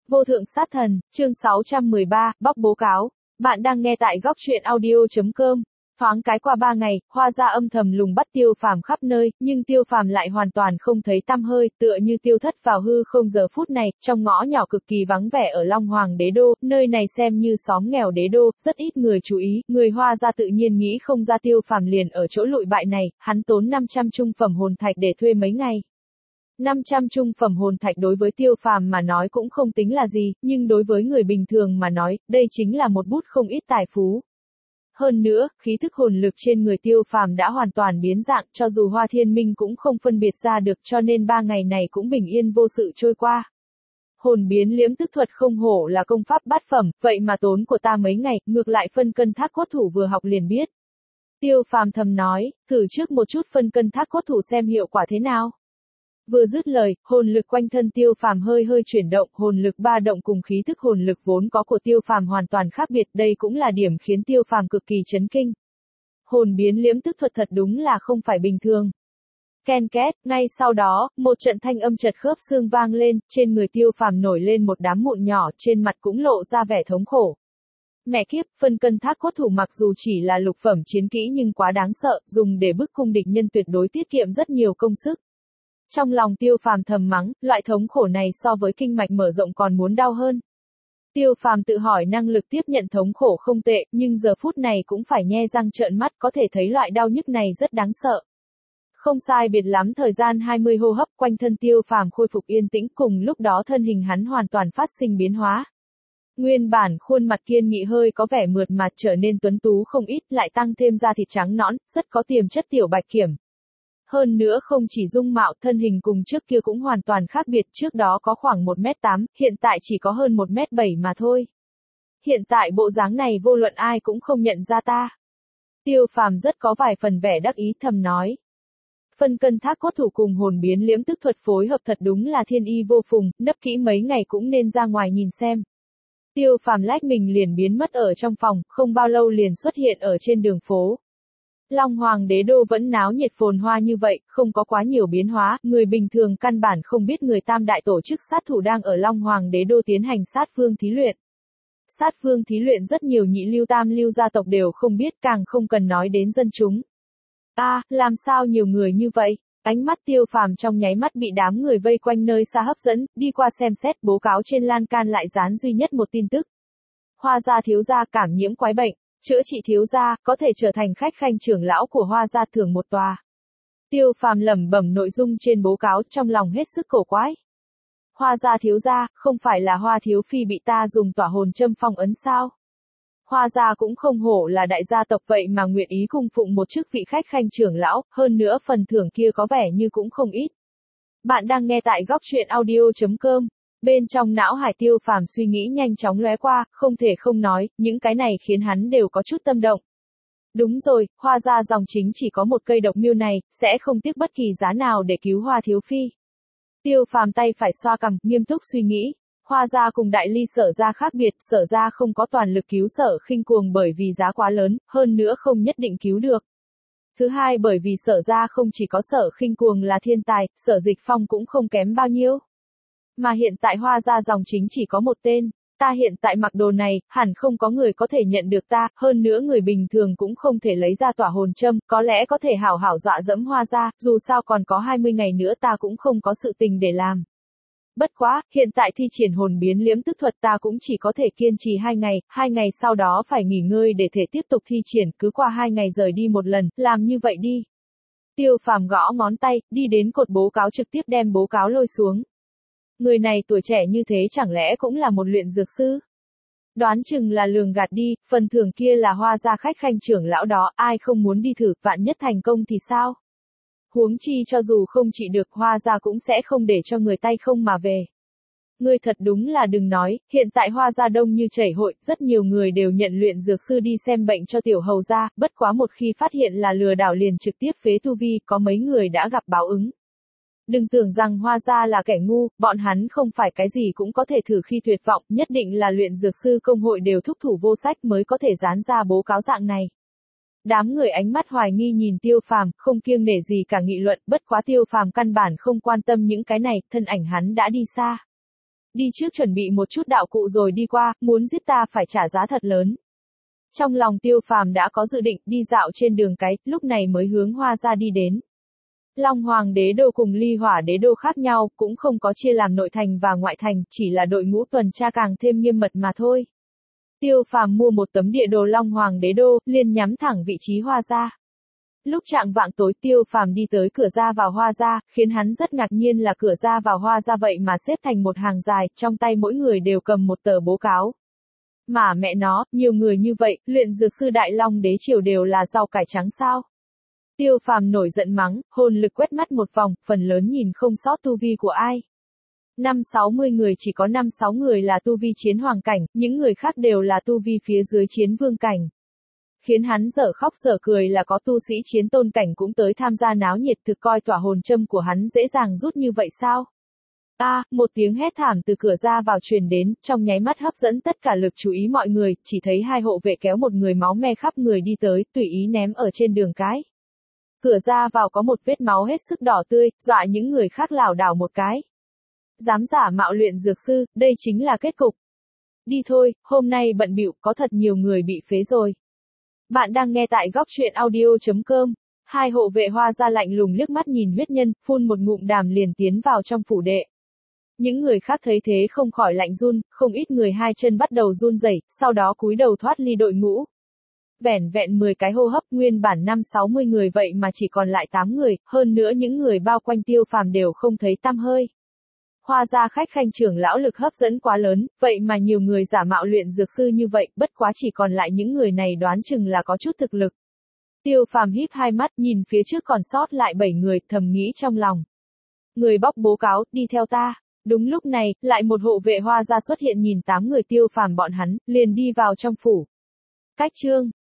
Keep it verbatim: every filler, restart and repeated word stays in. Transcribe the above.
Vô thượng sát thần, chương sáu trăm mười ba, bóc bố cáo. Bạn đang nghe tại góc truyện audio chấm com. Thoáng cái qua ba ngày, Hoa gia âm thầm lùng bắt Tiêu Phàm khắp nơi, nhưng Tiêu Phàm lại hoàn toàn không thấy tăm hơi, tựa như tiêu thất vào hư không. Giờ phút này, trong ngõ nhỏ cực kỳ vắng vẻ ở Long Hoàng Đế Đô, nơi này xem như xóm nghèo đế đô, rất ít người chú ý, người Hoa gia tự nhiên nghĩ không ra Tiêu Phàm liền ở chỗ lụi bại này, hắn tốn năm trăm trung phẩm hồn thạch để thuê mấy ngày. năm trăm trung phẩm hồn thạch đối với Tiêu Phàm mà nói cũng không tính là gì, nhưng đối với người bình thường mà nói, đây chính là một bút không ít tài phú. Hơn nữa, khí thức hồn lực trên người Tiêu Phàm đã hoàn toàn biến dạng, cho dù Hoa Thiên Minh cũng không phân biệt ra được, cho nên ba ngày này cũng bình yên vô sự trôi qua. Hồn biến liễm tức thuật không hổ là công pháp bát phẩm, vậy mà tốn của ta mấy ngày, ngược lại phân cân thác cốt thủ vừa học liền biết. Tiêu Phàm thầm nói, thử trước một chút phân cân thác cốt thủ xem hiệu quả thế nào. Vừa dứt lời, hồn lực quanh thân Tiêu Phàm hơi hơi chuyển động, hồn lực ba động cùng khí thức hồn lực vốn có của Tiêu Phàm hoàn toàn khác biệt, đây cũng là điểm khiến Tiêu Phàm cực kỳ chấn kinh. Hồn biến liễm tức thuật thật đúng là không phải bình thường. Ken két, ngay sau đó, một trận thanh âm chật khớp xương vang lên, trên người Tiêu Phàm nổi lên một đám mụn nhỏ, trên mặt cũng lộ ra vẻ thống khổ. Mẹ kiếp, phân cân thác cốt thủ mặc dù chỉ là lục phẩm chiến kỹ nhưng quá đáng sợ, dùng để bức cung địch nhân tuyệt đối tiết kiệm rất nhiều công sức. Trong lòng Tiêu Phàm thầm mắng, loại thống khổ này so với kinh mạch mở rộng còn muốn đau hơn. Tiêu Phàm tự hỏi năng lực tiếp nhận thống khổ không tệ, nhưng giờ phút này cũng phải nhe răng trợn mắt, có thể thấy loại đau nhức này rất đáng sợ. Không sai biệt lắm thời gian hai mươi hô hấp, quanh thân Tiêu Phàm khôi phục yên tĩnh, cùng lúc đó thân hình hắn hoàn toàn phát sinh biến hóa. Nguyên bản khuôn mặt kiên nghị hơi có vẻ mượt mà trở nên tuấn tú không ít, lại tăng thêm da thịt trắng nõn, rất có tiềm chất tiểu bạch kiểm. Hơn nữa không chỉ dung mạo, thân hình cùng trước kia cũng hoàn toàn khác biệt, trước đó có khoảng một mét tám, hiện tại chỉ có hơn một mét bảy mà thôi. Hiện tại bộ dáng này vô luận ai cũng không nhận ra ta. Tiêu Phàm rất có vài phần vẻ đắc ý thầm nói. Phân cân thác cốt thủ cùng hồn biến liễm tức thuật phối hợp thật đúng là thiên y vô phùng, nấp kỹ mấy ngày cũng nên ra ngoài nhìn xem. Tiêu Phàm lách mình liền biến mất ở trong phòng, không bao lâu liền xuất hiện ở trên đường phố. Long Hoàng Đế Đô vẫn náo nhiệt phồn hoa như vậy, không có quá nhiều biến hóa, người bình thường căn bản không biết người Tam Đại tổ chức sát thủ đang ở Long Hoàng Đế Đô tiến hành sát phương thí luyện. Sát phương thí luyện rất nhiều nhị lưu tam lưu gia tộc đều không biết, càng không cần nói đến dân chúng. A, à, làm sao nhiều người như vậy? Ánh mắt Tiêu Phàm trong nháy mắt bị đám người vây quanh nơi xa hấp dẫn, đi qua xem xét, báo cáo trên lan can lại dán duy nhất một tin tức. Hoa gia thiếu gia cảm nhiễm quái bệnh. Chữa trị thiếu gia, có thể trở thành khách khanh trưởng lão của Hoa gia thưởng một tòa. Tiêu Phàm lẩm bẩm nội dung trên báo cáo, trong lòng hết sức cổ quái. Hoa gia thiếu gia, không phải là Hoa thiếu phi bị ta dùng tỏa hồn châm phong ấn sao? Hoa gia cũng không hổ là đại gia tộc vậy mà nguyện ý cung phụng một chức vị khách khanh trưởng lão, hơn nữa phần thưởng kia có vẻ như cũng không ít. Bạn đang nghe tại góc truyện audio chấm com. Bên trong não hải Tiêu Phàm suy nghĩ nhanh chóng lóe qua, không thể không nói, những cái này khiến hắn đều có chút tâm động. Đúng rồi, Hoa gia dòng chính chỉ có một cây độc mưu này, sẽ không tiếc bất kỳ giá nào để cứu Hoa thiếu phi. Tiêu Phàm tay phải xoa cằm, nghiêm túc suy nghĩ. Hoa gia cùng Đại Ly Sở gia khác biệt, Sở gia không có toàn lực cứu Sở Khinh Cuồng bởi vì giá quá lớn, hơn nữa không nhất định cứu được. Thứ hai bởi vì Sở gia không chỉ có Sở Khinh Cuồng là thiên tài, Sở Dịch Phong cũng không kém bao nhiêu. Mà hiện tại Hoa gia dòng chính chỉ có một tên, ta hiện tại mặc đồ này, hẳn không có người có thể nhận được ta, hơn nữa người bình thường cũng không thể lấy ra tỏa hồn châm, có lẽ có thể hảo hảo dọa dẫm Hoa gia, dù sao còn có hai mươi ngày nữa ta cũng không có sự tình để làm. Bất quá, hiện tại thi triển hồn biến liễm tức thuật ta cũng chỉ có thể kiên trì hai ngày, hai ngày sau đó phải nghỉ ngơi để thể tiếp tục thi triển, cứ qua hai ngày rời đi một lần, làm như vậy đi. Tiêu Phàm gõ ngón tay, đi đến cột báo cáo trực tiếp đem báo cáo lôi xuống. Người này tuổi trẻ như thế chẳng lẽ cũng là một luyện dược sư? Đoán chừng là lường gạt đi, phần thưởng kia là Hoa gia khách khanh trưởng lão đó, ai không muốn đi thử, vạn nhất thành công thì sao? Huống chi cho dù không trị được Hoa gia cũng sẽ không để cho người tay không mà về. Ngươi thật đúng là đừng nói, hiện tại Hoa gia đông như chảy hội, rất nhiều người đều nhận luyện dược sư đi xem bệnh cho tiểu hầu gia, bất quá một khi phát hiện là lừa đảo liền trực tiếp phế tu vi, có mấy người đã gặp báo ứng. Đừng tưởng rằng Hoa gia là kẻ ngu, bọn hắn không phải cái gì cũng có thể thử khi tuyệt vọng, nhất định là luyện dược sư công hội đều thúc thủ vô sách mới có thể dán ra báo cáo dạng này. Đám người ánh mắt hoài nghi nhìn Tiêu Phàm, không kiêng nể gì cả nghị luận, bất quá Tiêu Phàm căn bản không quan tâm những cái này, thân ảnh hắn đã đi xa. đi trước chuẩn bị một chút đạo cụ rồi đi qua, muốn giết ta phải trả giá thật lớn. Trong lòng Tiêu Phàm đã có dự định, đi dạo trên đường cái, lúc này mới hướng Hoa gia đi đến. Long Hoàng đế đô cùng Ly Hỏa đế đô khác nhau, cũng không có chia làm nội thành và ngoại thành, chỉ là đội ngũ tuần tra càng thêm nghiêm mật mà thôi. Tiêu Phàm mua một tấm địa đồ Long Hoàng đế đô, liền nhắm thẳng vị trí Hoa gia. Lúc trạng vạng tối Tiêu Phàm đi tới cửa ra vào Hoa gia, khiến hắn rất ngạc nhiên là cửa ra vào Hoa gia vậy mà xếp thành một hàng dài, trong tay mỗi người đều cầm một tờ bố cáo. Mà mẹ nó, nhiều người như vậy, luyện dược sư Đại Long đế triều đều là rau cải trắng sao? Tiêu Phàm nổi giận mắng, hồn lực quét mắt một vòng, phần lớn nhìn không sót tu vi của ai. Năm sáu mươi người chỉ có năm sáu người là tu vi chiến hoàng cảnh, những người khác đều là tu vi phía dưới chiến vương cảnh. Khiến hắn dở khóc dở cười là có tu sĩ chiến tôn cảnh cũng tới tham gia náo nhiệt, thực coi tỏa hồn châm của hắn dễ dàng rút như vậy sao? A, à, một tiếng hét thảm từ cửa ra vào truyền đến, trong nháy mắt hấp dẫn tất cả lực chú ý mọi người, chỉ thấy hai hộ vệ kéo một người máu me khắp người đi tới, tùy ý ném ở trên đường cái. Cửa ra vào có một vết máu hết sức đỏ tươi, dọa những người khác lảo đảo một cái. Dám giả mạo luyện dược sư, đây chính là kết cục. Đi thôi, hôm nay bận bịu, có thật nhiều người bị phế rồi. Bạn đang nghe tại góc truyện audio chấm com. Hai hộ vệ Hoa gia lạnh lùng liếc mắt nhìn huyết nhân, phun một ngụm đàm liền tiến vào trong phủ đệ. Những người khác thấy thế không khỏi lạnh run, không ít người hai chân bắt đầu run rẩy, sau đó cúi đầu thoát ly đội ngũ. Vẻn vẹn mười cái hô hấp, nguyên bản năm sáu mươi người vậy mà chỉ còn lại tám người, hơn nữa những người bao quanh Tiêu Phàm đều không thấy tăm hơi. Hoa gia khách khanh trưởng lão lực hấp dẫn quá lớn, vậy mà nhiều người giả mạo luyện dược sư như vậy, bất quá chỉ còn lại những người này đoán chừng là có chút thực lực. Tiêu Phàm híp hai mắt, nhìn phía trước còn sót lại bảy người, thầm nghĩ trong lòng. Người bóc bố cáo, đi theo ta. Đúng lúc này, lại một hộ vệ Hoa gia xuất hiện nhìn tám người Tiêu Phàm bọn hắn, liền đi vào trong phủ. Cách chương